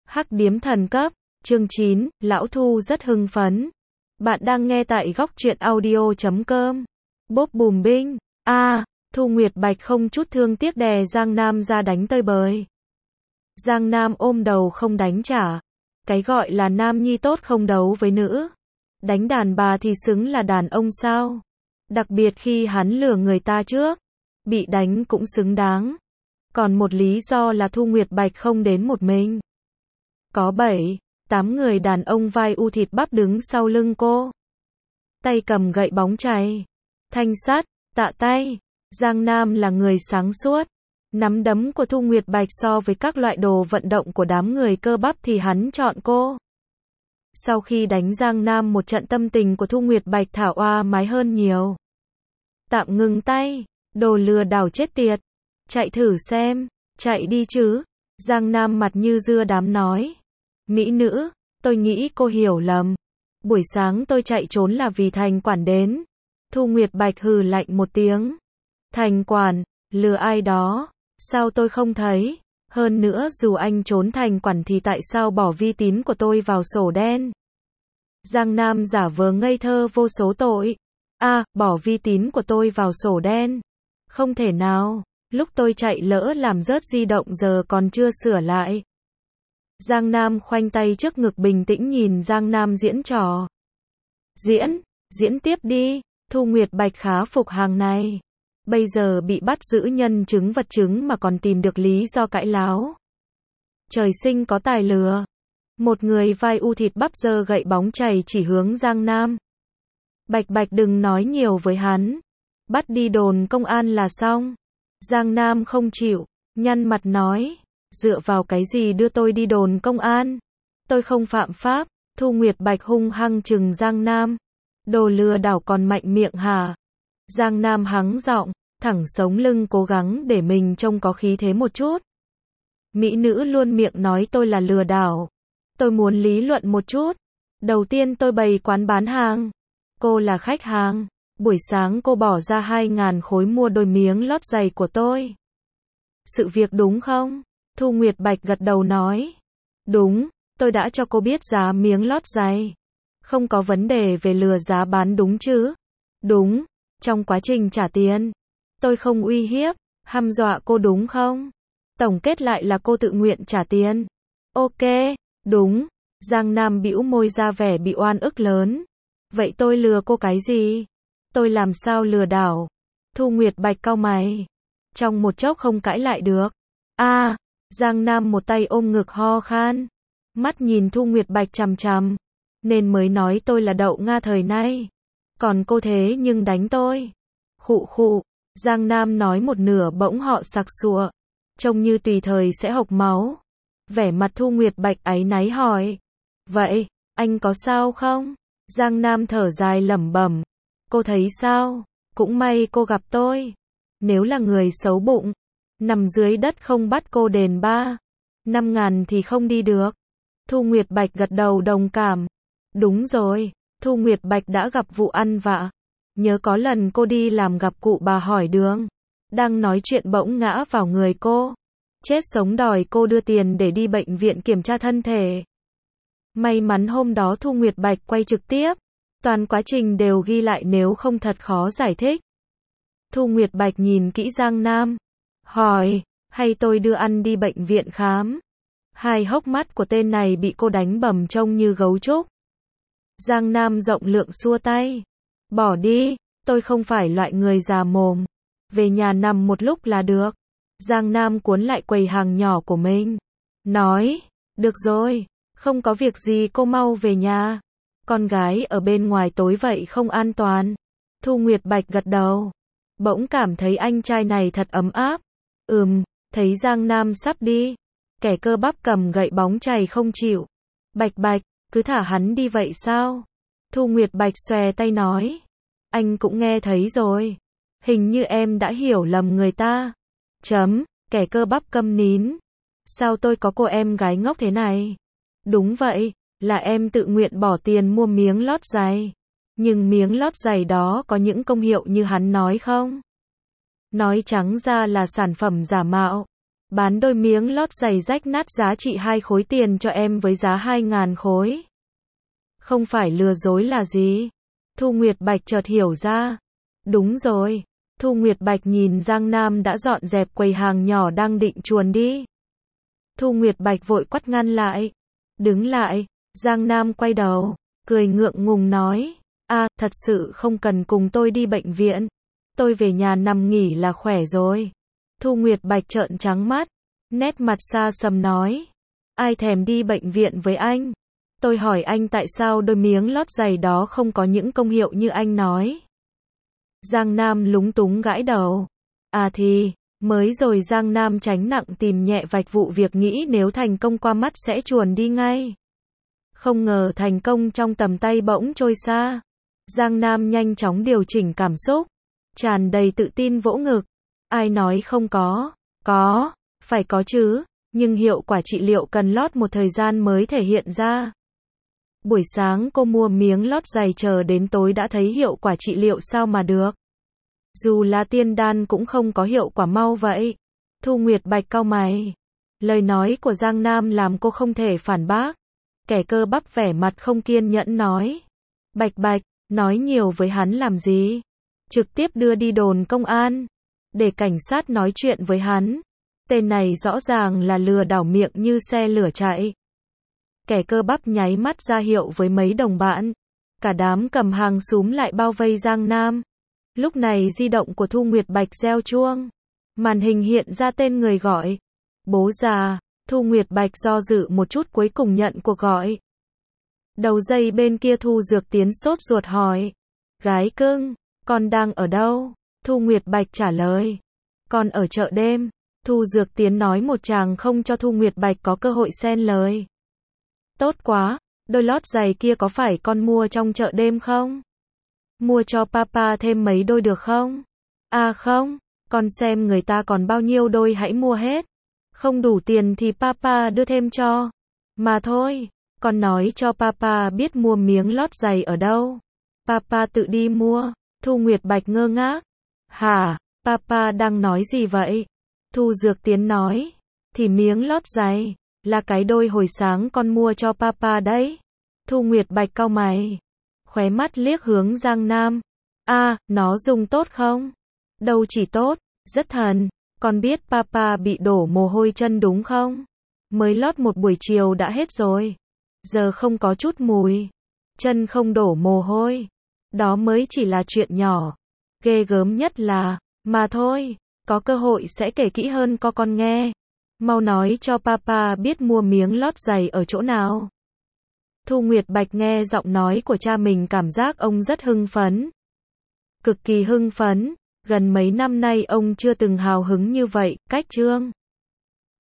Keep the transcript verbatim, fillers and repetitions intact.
Hắc điếm thần cấp, chương chín, Lão Thu rất hưng phấn. Bạn đang nghe tại góc truyện audio chấm com. Bốp bùm binh. A, à, Thu Nguyệt Bạch không chút thương tiếc đè Giang Nam ra đánh tơi bời. Giang Nam ôm đầu không đánh trả. Cái gọi là nam nhi tốt không đấu với nữ. Đánh đàn bà thì xứng là đàn ông sao? Đặc biệt khi hắn lừa người ta trước. Bị đánh cũng xứng đáng. Còn một lý do là Thu Nguyệt Bạch không đến một mình. Có bảy, tám người đàn ông vai u thịt bắp đứng sau lưng cô. Tay cầm gậy bóng chày, thanh sắt, tạ tay. Giang Nam là người sáng suốt. Nắm đấm của Thu Nguyệt Bạch so với các loại đồ vận động của đám người cơ bắp thì hắn chọn cô. Sau khi đánh Giang Nam một trận, tâm tình của Thu Nguyệt Bạch thảo oa mái hơn nhiều. Tạm ngừng tay, đồ lừa đảo chết tiệt. Chạy thử xem, chạy đi chứ. Giang Nam mặt như dưa đám nói. Mỹ nữ, tôi nghĩ cô hiểu lầm. Buổi sáng tôi chạy trốn là vì Thành quản đến. Thu Nguyệt Bạch hừ lạnh một tiếng. Thành quản, lừa ai đó? Sao tôi không thấy? Hơn nữa dù anh trốn thành quản thì tại sao bỏ vi tín của tôi vào sổ đen? Giang Nam giả vờ ngây thơ vô số tội. A, à, bỏ vi tín của tôi vào sổ đen. Không thể nào, lúc tôi chạy lỡ làm rớt di động giờ còn chưa sửa lại. Giang Nam khoanh tay trước ngực bình tĩnh nhìn Giang Nam diễn trò. Diễn, diễn tiếp đi. Thu Nguyệt Bạch khá phục hàng này. Bây giờ bị bắt giữ nhân chứng vật chứng mà còn tìm được lý do cãi láo. Trời sinh có tài lừa. Một người vai u thịt bắp giơ gậy bóng chày chỉ hướng Giang Nam. Bạch Bạch đừng nói nhiều với hắn. Bắt đi đồn công an là xong. Giang Nam không chịu, nhăn mặt nói. Dựa vào cái gì đưa tôi đi đồn công an? Tôi không phạm pháp. Thu Nguyệt Bạch hung hăng trừng Giang Nam. Đồ lừa đảo còn mạnh miệng hả? Giang Nam hắng giọng, thẳng sống lưng cố gắng để mình trông có khí thế một chút. Mỹ nữ luôn miệng nói tôi là lừa đảo. Tôi muốn lý luận một chút. Đầu tiên tôi bày quán bán hàng. Cô là khách hàng. Buổi sáng cô bỏ ra hai ngàn khối mua đôi miếng lót giày của tôi. Sự việc đúng không? Thu Nguyệt Bạch gật đầu nói. Đúng, tôi đã cho cô biết giá miếng lót giày. Không có vấn đề về lừa giá bán đúng chứ? Đúng, trong quá trình trả tiền. Tôi không uy hiếp, hăm dọa cô đúng không? Tổng kết lại là cô tự nguyện trả tiền. Ok, đúng. Giang Nam bĩu môi ra vẻ bị oan ức lớn. Vậy tôi lừa cô cái gì? Tôi làm sao lừa đảo? Thu Nguyệt Bạch cau mày. Trong một chốc không cãi lại được. A, à, Giang Nam một tay ôm ngực ho khan. Mắt nhìn Thu Nguyệt Bạch chằm chằm. Nên mới nói tôi là đậu Nga thời nay. Còn cô thế nhưng đánh tôi. Khụ khụ. Giang Nam nói một nửa bỗng họ sặc sụa. Trông như tùy thời sẽ hộc máu. Vẻ mặt Thu Nguyệt Bạch áy náy hỏi. Vậy, anh có sao không? Giang Nam thở dài lẩm bẩm. Cô thấy sao? Cũng may cô gặp tôi. Nếu là người xấu bụng, nằm dưới đất không bắt cô đền ba, năm ngàn thì không đi được. Thu Nguyệt Bạch gật đầu đồng cảm. Đúng rồi, Thu Nguyệt Bạch đã gặp vụ ăn vạ. Nhớ có lần cô đi làm gặp cụ bà hỏi đường. Đang nói chuyện bỗng ngã vào người cô. Chết sống đòi cô đưa tiền để đi bệnh viện kiểm tra thân thể. May mắn hôm đó Thu Nguyệt Bạch quay trực tiếp. Toàn quá trình đều ghi lại nếu không thật khó giải thích. Thu Nguyệt Bạch nhìn kỹ Giang Nam. Hỏi, hay tôi đưa ăn đi bệnh viện khám? Hai hốc mắt của tên này bị cô đánh bầm trông như gấu trúc. Giang Nam rộng lượng xua tay. Bỏ đi, tôi không phải loại người già mồm. Về nhà nằm một lúc là được. Giang Nam cuốn lại quầy hàng nhỏ của mình. Nói, được rồi, không có việc gì cô mau về nhà. Con gái ở bên ngoài tối vậy không an toàn. Thu Nguyệt Bạch gật đầu. Bỗng cảm thấy anh trai này thật ấm áp. Ừm, thấy Giang Nam sắp đi. Kẻ cơ bắp cầm gậy bóng chày không chịu. Bạch Bạch, cứ thả hắn đi vậy sao? Thu Nguyệt Bạch xòe tay nói. Anh cũng nghe thấy rồi. Hình như em đã hiểu lầm người ta. Chấm, kẻ cơ bắp câm nín. Sao tôi có cô em gái ngốc thế này? Đúng vậy, là em tự nguyện bỏ tiền mua miếng lót giày. Nhưng miếng lót giày đó có những công hiệu như hắn nói không? Nói trắng ra là sản phẩm giả mạo. Bán đôi miếng lót giày rách nát giá trị hai khối tiền cho em với giá hai ngàn khối. Không phải lừa dối là gì? Thu Nguyệt Bạch chợt hiểu ra. Đúng rồi. Thu Nguyệt Bạch nhìn Giang Nam đã dọn dẹp quầy hàng nhỏ đang định chuồn đi. Thu Nguyệt Bạch vội quát ngăn lại. Đứng lại. Giang Nam quay đầu, cười ngượng ngùng nói. À, thật sự không cần cùng tôi đi bệnh viện. Tôi về nhà nằm nghỉ là khỏe rồi. Thu Nguyệt Bạch trợn trắng mắt, nét mặt xa sầm nói. Ai thèm đi bệnh viện với anh? Tôi hỏi anh tại sao đôi miếng lót giày đó không có những công hiệu như anh nói. Giang Nam lúng túng gãi đầu. À thì, mới rồi Giang Nam tránh nặng tìm nhẹ vạch vụ việc nghĩ nếu thành công qua mắt sẽ chuồn đi ngay. Không ngờ thành công trong tầm tay bỗng trôi xa. Giang Nam nhanh chóng điều chỉnh cảm xúc, tràn đầy tự tin vỗ ngực. Ai nói không có? Có, phải có chứ, nhưng hiệu quả trị liệu cần lót một thời gian mới thể hiện ra. Buổi sáng cô mua miếng lót giày chờ đến tối đã thấy hiệu quả trị liệu sao mà được. Dù là tiên đan cũng không có hiệu quả mau vậy. Thu Nguyệt Bạch cau mày. Lời nói của Giang Nam làm cô không thể phản bác. Kẻ cơ bắp vẻ mặt không kiên nhẫn nói. Bạch Bạch, nói nhiều với hắn làm gì? Trực tiếp đưa đi đồn công an. Để cảnh sát nói chuyện với hắn. Tên này rõ ràng là lừa đảo miệng như xe lửa chạy. Kẻ cơ bắp nháy mắt ra hiệu với mấy đồng bạn. Cả đám cầm hàng xúm lại bao vây Giang Nam. Lúc này di động của Thu Nguyệt Bạch reo chuông. Màn hình hiện ra tên người gọi. Bố già. Thu Nguyệt Bạch do dự một chút cuối cùng nhận cuộc gọi. Đầu dây bên kia Thu Dược Tiến sốt ruột hỏi. Gái cưng, con đang ở đâu? Thu Nguyệt Bạch trả lời. Con ở chợ đêm. Thu Dược Tiến nói một tràng không cho Thu Nguyệt Bạch có cơ hội xen lời. Tốt quá, đôi lót giày kia có phải con mua trong chợ đêm không? Mua cho papa thêm mấy đôi được không? À không, con xem người ta còn bao nhiêu đôi hãy mua hết. Không đủ tiền thì papa đưa thêm cho. Mà thôi, con nói cho papa biết mua miếng lót giày ở đâu. Papa tự đi mua. Thu Nguyệt Bạch ngơ ngác. Hả, papa đang nói gì vậy? Thu Dược Tiến nói. Thì miếng lót giày là cái đôi hồi sáng con mua cho papa đấy. Thu Nguyệt Bạch cau mày, khóe mắt liếc hướng Giang Nam. À, nó dùng tốt không? Đâu chỉ tốt, rất thần. Con biết papa bị đổ mồ hôi chân đúng không? Mới lót một buổi chiều đã hết rồi. Giờ không có chút mùi. Chân không đổ mồ hôi. Đó mới chỉ là chuyện nhỏ. Ghê gớm nhất là, mà thôi, có cơ hội sẽ kể kỹ hơn cho con nghe. Mau nói cho papa biết mua miếng lót giày ở chỗ nào. Thu Nguyệt Bạch nghe giọng nói của cha mình cảm giác ông rất hưng phấn. Cực kỳ hưng phấn, gần mấy năm nay ông chưa từng hào hứng như vậy, cách trương.